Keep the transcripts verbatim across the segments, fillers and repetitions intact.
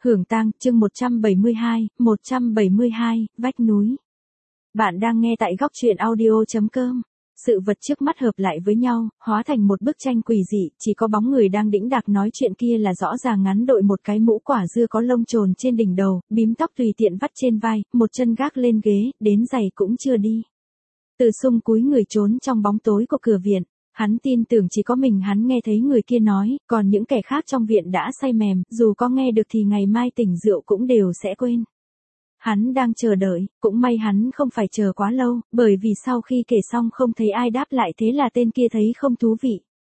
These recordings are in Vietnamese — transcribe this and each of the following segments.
Hưởng tang, chương một trăm bảy mươi hai, một trăm bảy mươi hai, vách núi. Bạn đang nghe tại góc truyện audio chấm com. Sự vật trước mắt hợp lại với nhau, hóa thành một bức tranh quỷ dị, chỉ có bóng người đang đĩnh đạc nói chuyện kia là rõ ràng ngắn đội một cái mũ quả dưa có lông chồn trên đỉnh đầu, bím tóc tùy tiện vắt trên vai, một chân gác lên ghế, đến giày cũng chưa đi. Từ Sung cúi người trốn trong bóng tối của cửa viện. Hắn tin tưởng chỉ có mình hắn nghe thấy người kia nói, còn những kẻ khác trong viện đã say mềm, dù có nghe được thì ngày mai tỉnh rượu cũng đều sẽ quên. Hắn đang chờ đợi, cũng may hắn không phải chờ quá lâu, bởi vì sau khi kể xong không thấy ai đáp lại thế là tên kia thấy không thú vị.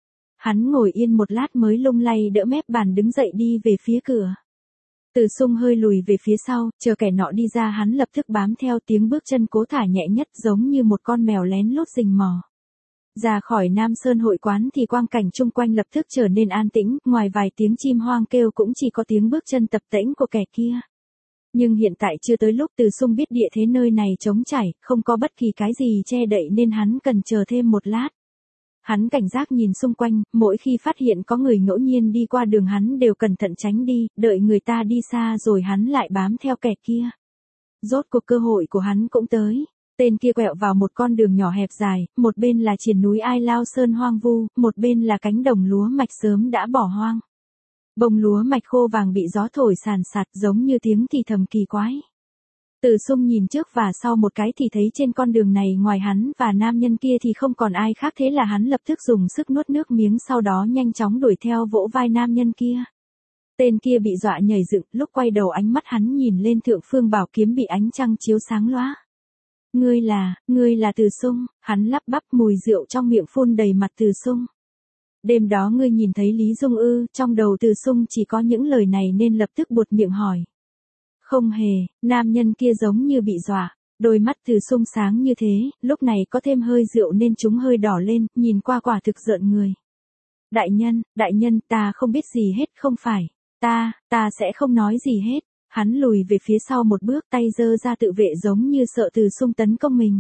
Hắn ngồi yên một lát mới lung lay đỡ mép bàn đứng dậy đi về phía cửa. Từ Sung hơi lùi về phía sau, chờ kẻ nọ đi ra hắn lập tức bám theo tiếng bước chân cố thả nhẹ nhất giống như một con mèo lén lút rình mò. Ra khỏi Nam Sơn hội quán thì quang cảnh chung quanh lập tức trở nên an tĩnh, ngoài vài tiếng chim hoang kêu cũng chỉ có tiếng bước chân tập tễnh của kẻ kia. Nhưng hiện tại chưa tới lúc Từ Sung biết địa thế nơi này trống trải, không có bất kỳ cái gì che đậy nên hắn cần chờ thêm một lát. Hắn cảnh giác nhìn xung quanh, mỗi khi phát hiện có người ngẫu nhiên đi qua đường hắn đều cẩn thận tránh đi, đợi người ta đi xa rồi hắn lại bám theo kẻ kia. Rốt cuộc cơ hội của hắn cũng tới. Tên kia quẹo vào một con đường nhỏ hẹp dài, một bên là triền núi Ai Lao Sơn hoang vu, một bên là cánh đồng lúa mạch sớm đã bỏ hoang. Bông lúa mạch khô vàng bị gió thổi sàn sạt giống như tiếng thì thầm kỳ quái. Từ Sung nhìn trước và sau một cái thì thấy trên con đường này ngoài hắn và nam nhân kia thì không còn ai khác thế là hắn lập tức dùng sức nuốt nước miếng sau đó nhanh chóng đuổi theo vỗ vai nam nhân kia. Tên kia bị dọa nhảy dựng, lúc quay đầu ánh mắt hắn nhìn lên thượng phương bảo kiếm bị ánh trăng chiếu sáng lóa. Ngươi là, ngươi là Từ Sung, hắn lắp bắp mùi rượu trong miệng phun đầy mặt Từ Sung. Đêm đó ngươi nhìn thấy Lý Dung ư, trong đầu Từ Sung chỉ có những lời này nên lập tức buột miệng hỏi. Không hề, nam nhân kia giống như bị dọa, đôi mắt Từ Sung sáng như thế, lúc này có thêm hơi rượu nên chúng hơi đỏ lên, nhìn qua quả thực rợn người. Đại nhân, đại nhân, ta không biết gì hết không phải, ta, ta sẽ không nói gì hết. Hắn lùi về phía sau một bước tay giơ ra tự vệ giống như sợ Từ Sung tấn công mình.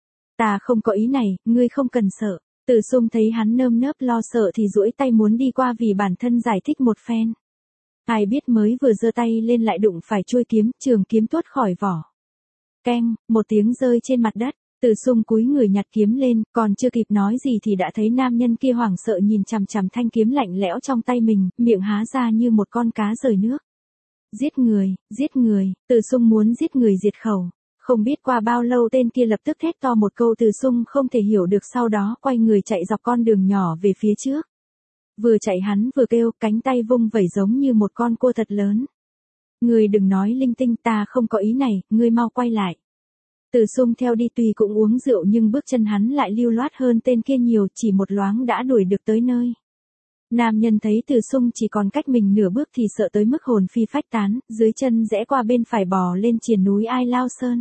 Ta không có ý này, ngươi không cần sợ. Từ Sung thấy hắn nơm nớp lo sợ thì duỗi tay muốn đi qua vì bản thân giải thích một phen. Ai biết mới vừa giơ tay lên lại đụng phải chuôi kiếm, trường kiếm tuốt khỏi vỏ. Keng, một tiếng rơi trên mặt đất, Từ Sung cúi người nhặt kiếm lên, còn chưa kịp nói gì thì đã thấy nam nhân kia hoảng sợ nhìn chằm chằm thanh kiếm lạnh lẽo trong tay mình, miệng há ra như một con cá rời nước. Giết người, giết người, Từ Sung muốn giết người diệt khẩu. Không biết qua bao lâu tên kia lập tức thét to một câu Từ Sung không thể hiểu được sau đó quay người chạy dọc con đường nhỏ về phía trước. Vừa chạy hắn vừa kêu cánh tay vung vẩy giống như một con cua thật lớn. Ngươi đừng nói linh tinh ta không có ý này, ngươi mau quay lại. Từ Sung theo đi tuy cũng uống rượu nhưng bước chân hắn lại lưu loát hơn tên kia nhiều chỉ một loáng đã đuổi được tới nơi. Nam nhân thấy Từ Sung chỉ còn cách mình nửa bước thì sợ tới mức hồn phi phách tán, dưới chân rẽ qua bên phải bò lên triền núi Ai Lao Sơn.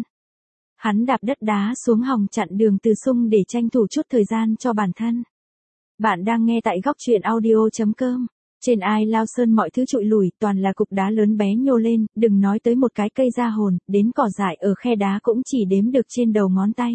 Hắn đạp đất đá xuống hòng chặn đường Từ Sung để tranh thủ chút thời gian cho bản thân. Bạn đang nghe tại góc truyện audio chấm com. Trên Ai Lao Sơn mọi thứ trụi lùi, toàn là cục đá lớn bé nhô lên, đừng nói tới một cái cây ra hồn, đến cỏ dại ở khe đá cũng chỉ đếm được trên đầu ngón tay.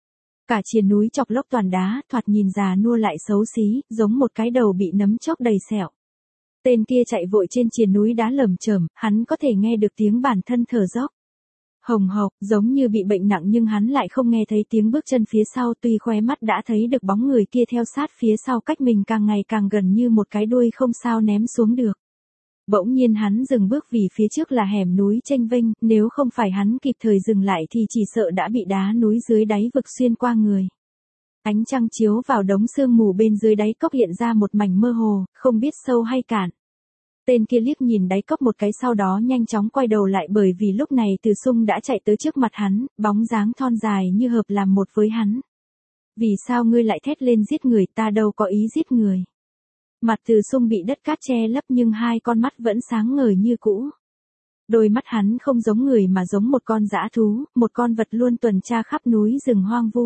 Cả triền núi chọc lốc toàn đá, thoạt nhìn già nua lại xấu xí, giống một cái đầu bị nấm chóc đầy sẹo. Tên kia chạy vội trên triền núi đá lởm chởm, hắn có thể nghe được tiếng bản thân thở dốc. Hồng hộc, giống như bị bệnh nặng nhưng hắn lại không nghe thấy tiếng bước chân phía sau tuy khóe mắt đã thấy được bóng người kia theo sát phía sau cách mình càng ngày càng gần như một cái đuôi không sao ném xuống được. Bỗng nhiên hắn dừng bước vì phía trước là hẻm núi chênh vênh, nếu không phải hắn kịp thời dừng lại thì chỉ sợ đã bị đá núi dưới đáy vực xuyên qua người. Ánh trăng chiếu vào đống sương mù bên dưới đáy cốc hiện ra một mảnh mơ hồ, không biết sâu hay cạn. Tên kia liếc nhìn đáy cốc một cái sau đó nhanh chóng quay đầu lại bởi vì lúc này Từ Sung đã chạy tới trước mặt hắn, bóng dáng thon dài như hợp làm một với hắn. Vì sao ngươi lại thét lên giết người, ta đâu có ý giết người. Mặt Từ Sung bị đất cát che lấp nhưng hai con mắt vẫn sáng ngời như cũ. Đôi mắt hắn không giống người mà giống một con dã thú, một con vật luôn tuần tra khắp núi rừng hoang vu.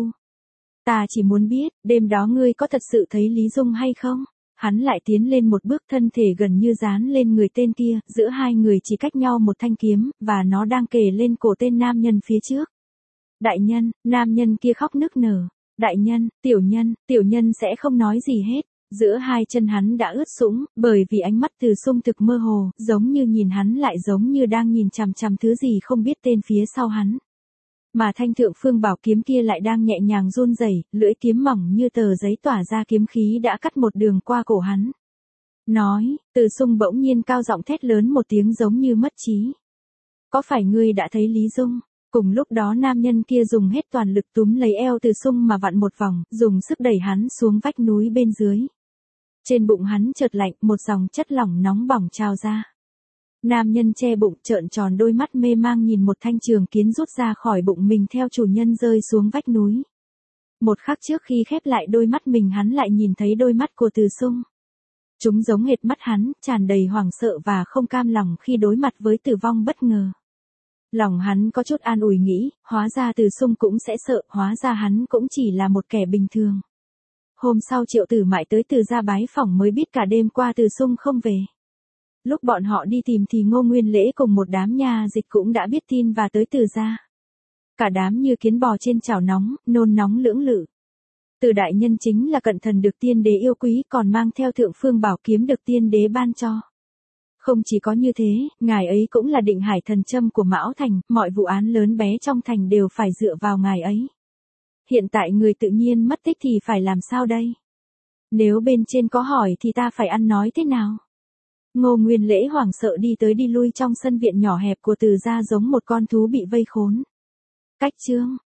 Ta chỉ muốn biết, đêm đó ngươi có thật sự thấy Lý Dung hay không? Hắn lại tiến lên một bước thân thể gần như dán lên người tên kia, giữa hai người chỉ cách nhau một thanh kiếm, và nó đang kề lên cổ tên nam nhân phía trước. Đại nhân, nam nhân kia khóc nức nở. Đại nhân, tiểu nhân, tiểu nhân sẽ không nói gì hết. Giữa hai chân hắn đã ướt sũng, bởi vì ánh mắt Từ Sung thực mơ hồ, giống như nhìn hắn lại giống như đang nhìn chằm chằm thứ gì không biết tên phía sau hắn. Mà thanh thượng phương bảo kiếm kia lại đang nhẹ nhàng run rẩy, lưỡi kiếm mỏng như tờ giấy tỏa ra kiếm khí đã cắt một đường qua cổ hắn. Nói, Từ Sung bỗng nhiên cao giọng thét lớn một tiếng giống như mất trí. Có phải ngươi đã thấy Lý Dung? Cùng lúc đó nam nhân kia dùng hết toàn lực túm lấy eo Từ Sung mà vặn một vòng, dùng sức đẩy hắn xuống vách núi bên dưới. Trên bụng hắn chợt lạnh, một dòng chất lỏng nóng bỏng trào ra. Nam nhân che bụng trợn tròn đôi mắt mê mang nhìn một thanh trường kiếm rút ra khỏi bụng mình theo chủ nhân rơi xuống vách núi. Một khắc trước khi khép lại đôi mắt mình hắn lại nhìn thấy đôi mắt của Từ Sung. Chúng giống hệt mắt hắn, tràn đầy hoảng sợ và không cam lòng khi đối mặt với tử vong bất ngờ. Lòng hắn có chút an ủi nghĩ, hóa ra Từ Sung cũng sẽ sợ, hóa ra hắn cũng chỉ là một kẻ bình thường. Hôm sau Triệu Tử Mại tới Từ gia bái phỏng mới biết cả đêm qua Từ Sung không về. Lúc bọn họ đi tìm thì Ngô Nguyên Lễ cùng một đám nha dịch cũng đã biết tin và tới Từ gia. Cả đám như kiến bò trên chảo nóng, nôn nóng lưỡng lự. Từ đại nhân chính là cận thần được tiên đế yêu quý, còn mang theo thượng phương bảo kiếm được tiên đế ban cho. Không chỉ có như thế, ngài ấy cũng là định hải thần châm của Mão Thành, mọi vụ án lớn bé trong thành đều phải dựa vào ngài ấy. Hiện tại người tự nhiên mất tích thì phải làm sao đây? Nếu bên trên có hỏi thì ta phải ăn nói thế nào? Ngô Nguyên Lễ hoảng sợ đi tới đi lui trong sân viện nhỏ hẹp của Từ gia giống một con thú bị vây khốn. Cách chương